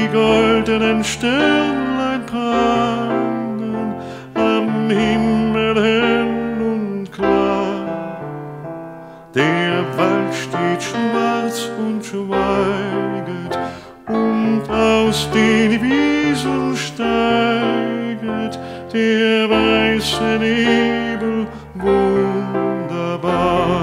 goldenen Sternlein prangen am Himmel hell und klar. Der Wald steht schwarz und schweiget, und aus den Wiesen steiget der weiße Nebel wunderbar.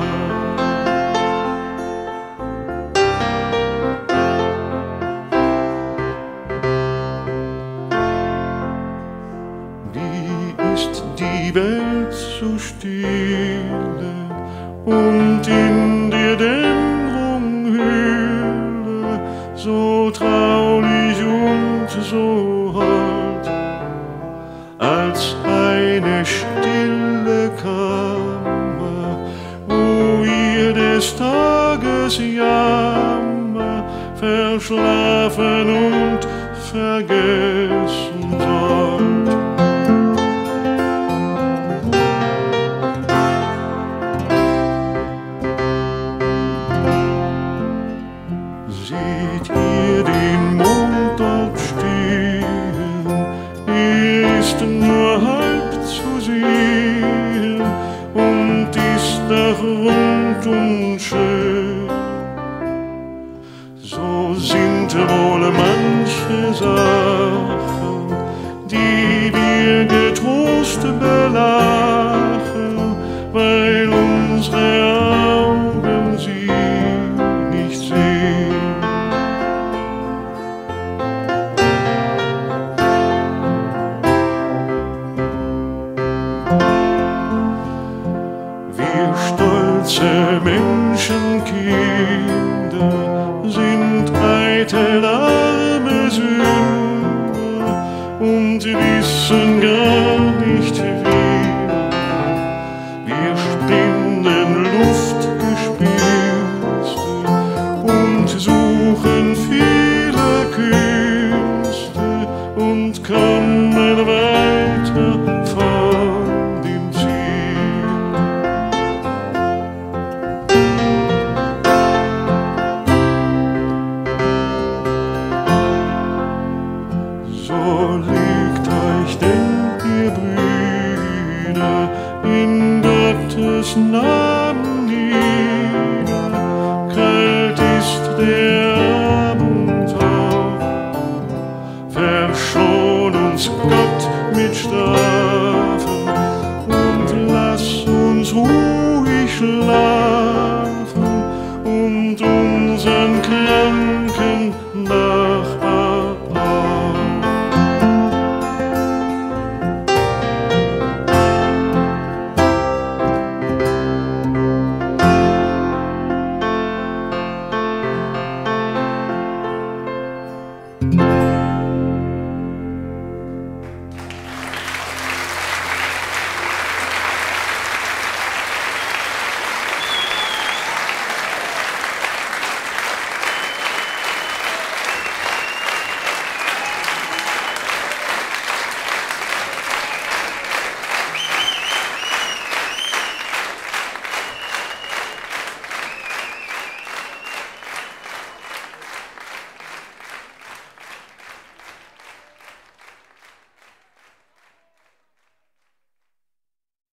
Wie ist die Welt so stille und in der Dämmerung Höhle, so traulich und so hold, als eine stille Kammer, wo ihr des Tages Jammer verschlafen und vergessen sollt. Seht ihr den Mond dort stehen? Er ist nur halb zu sehen und ist doch rund und schön. So sind wohl manche Sachen, die wir getrost belachen, weil unsere Augen sie nicht sehen. Wir stolze Menschenkinder sind eitel arme Sünder und wissen gar nicht wie. Wir spinnen Luftgespinste und suchen viele Künste und kommen weiter von dem Ziel. So legt euch denn, ihr Brüder, in Gottes Namen